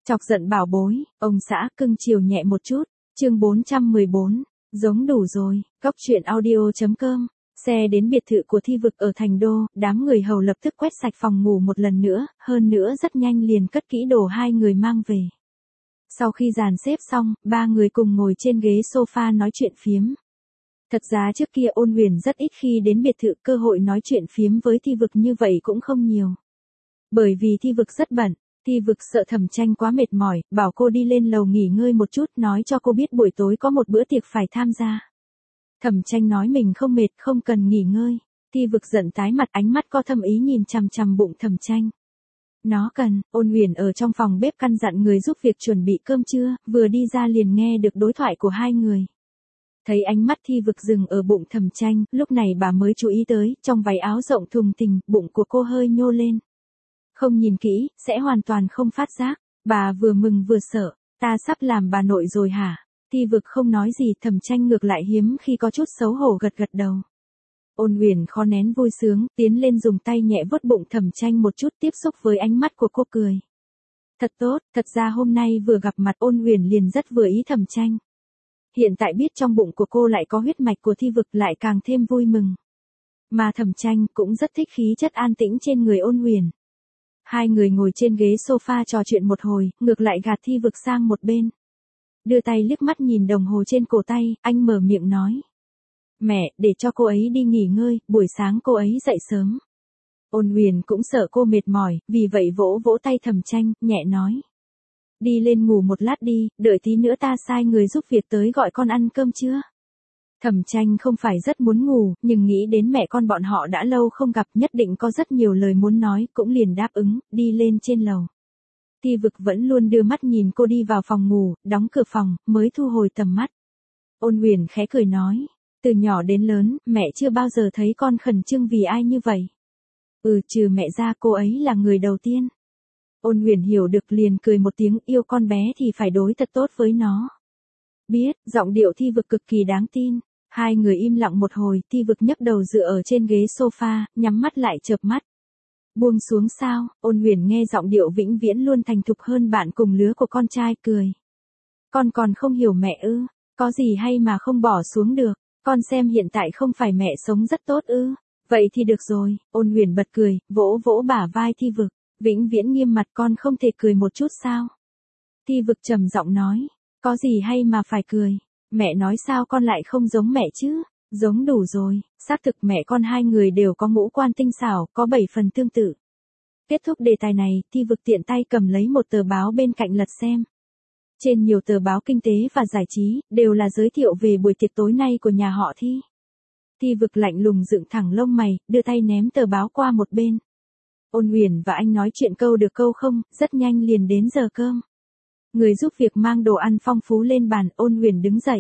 Chọc giận bảo bối, ông xã cưng chiều nhẹ một chút. Chương 414, giống đủ rồi. Cóc truyện audio.com. Xe đến biệt thự của Thi Vực ở Thành Đô, đám người hầu lập tức quét sạch phòng ngủ một lần nữa, hơn nữa rất nhanh liền cất kỹ đồ hai người mang về. Sau khi dàn xếp xong, ba người cùng ngồi trên ghế sofa nói chuyện phiếm. Thật ra trước kia Ôn Huyền rất ít khi đến biệt thự, cơ hội nói chuyện phiếm với Thi Vực như vậy cũng không nhiều. Bởi vì Thi Vực rất bận, Thi Vực sợ Thẩm Tranh quá mệt mỏi, bảo cô đi lên lầu nghỉ ngơi một chút, nói cho cô biết buổi tối có một bữa tiệc phải tham gia. Thẩm Tranh nói mình không mệt, không cần nghỉ ngơi. Thi Vực giận tái mặt, ánh mắt có thâm ý nhìn chằm chằm bụng Thẩm Tranh. Nó cần. Ôn Huyền ở trong phòng bếp căn dặn người giúp việc chuẩn bị cơm trưa, vừa đi ra liền nghe được đối thoại của hai người. Thấy ánh mắt Thi Vực dừng ở bụng Thẩm Tranh, lúc này bà mới chú ý tới, trong váy áo rộng thùng thình, bụng của cô hơi nhô lên. Không nhìn kỹ, sẽ hoàn toàn không phát giác. Bà vừa mừng vừa sợ, ta sắp làm bà nội rồi hả? Thi Vực không nói gì, Thẩm Tranh ngược lại hiếm khi có chút xấu hổ gật gật đầu. Ôn Huyền khó nén vui sướng, tiến lên dùng tay nhẹ vuốt bụng Thẩm Tranh một chút, tiếp xúc với ánh mắt của cô cười. Thật tốt, thật ra hôm nay vừa gặp mặt Ôn Huyền liền rất vừa ý Thẩm Tranh. Hiện tại biết trong bụng của cô lại có huyết mạch của Thi Vực lại càng thêm vui mừng. Mà Thẩm Tranh cũng rất thích khí chất an tĩnh trên người Ôn Huyền. Hai người ngồi trên ghế sofa trò chuyện một hồi, ngược lại gạt Thi Vực sang một bên. Đưa tay liếc mắt nhìn đồng hồ trên cổ tay, anh mở miệng nói. Mẹ, để cho cô ấy đi nghỉ ngơi, buổi sáng cô ấy dậy sớm. Ôn Huyền cũng sợ cô mệt mỏi, vì vậy vỗ vỗ tay Thẩm Tranh, nhẹ nói. Đi lên ngủ một lát đi, đợi tí nữa ta sai người giúp việc tới gọi con ăn cơm trưa. Thẩm Tranh không phải rất muốn ngủ, nhưng nghĩ đến mẹ con bọn họ đã lâu không gặp, nhất định có rất nhiều lời muốn nói, cũng liền đáp ứng, đi lên trên lầu. Thi Vực vẫn luôn đưa mắt nhìn cô đi vào phòng ngủ, đóng cửa phòng, mới thu hồi tầm mắt. Ôn Huyền khẽ cười nói, từ nhỏ đến lớn, mẹ chưa bao giờ thấy con khẩn trương vì ai như vậy. Trừ mẹ ra cô ấy là người đầu tiên. Ôn Huyền hiểu được liền cười một tiếng, yêu con bé thì phải đối thật tốt với nó. Biết, giọng điệu Thi Vực cực kỳ đáng tin. Hai người im lặng một hồi, Thi Vực nhấc đầu dựa ở trên ghế sofa, nhắm mắt lại chợp mắt. Buông xuống sao? Ôn Huyền nghe giọng điệu vĩnh viễn luôn thành thục hơn bạn cùng lứa của con trai, cười. Con còn không hiểu mẹ ư? Có gì hay mà không bỏ xuống được? Con xem hiện tại không phải mẹ sống rất tốt ư? Vậy thì được rồi. Ôn Huyền bật cười, vỗ vỗ bả vai Thi Vực. Vĩnh viễn nghiêm mặt, con không thể cười một chút sao? Thi Vực trầm giọng nói. Có gì hay mà phải cười? Mẹ nói sao con lại không giống mẹ chứ? Giống đủ rồi, xác thực mẹ con hai người đều có ngũ quan tinh xảo, có 7 phần tương tự. Kết thúc đề tài này, Thi Vực tiện tay cầm lấy một tờ báo bên cạnh lật xem. Trên nhiều tờ báo kinh tế và giải trí, đều là giới thiệu về buổi tiệc tối nay của nhà họ Thi. Thi Vực lạnh lùng dựng thẳng lông mày, đưa tay ném tờ báo qua một bên. Ôn Huyền và anh nói chuyện câu được câu không, rất nhanh liền đến giờ cơm. Người giúp việc mang đồ ăn phong phú lên bàn, Ôn Huyền đứng dậy.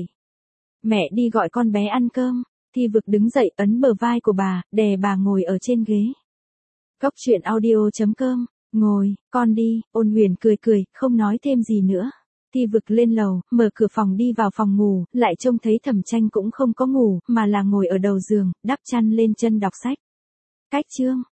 Mẹ đi gọi con bé ăn cơm. Thi Vực đứng dậy, ấn bờ vai của bà, đè bà ngồi ở trên ghế. Cóc truyện audio.com, ngồi, con đi. Ôn Huyền cười cười, không nói thêm gì nữa. Thi Vực lên lầu, mở cửa phòng đi vào phòng ngủ, lại trông thấy Thẩm Tranh cũng không có ngủ, mà là ngồi ở đầu giường, đắp chăn lên chân đọc sách. Cách chương.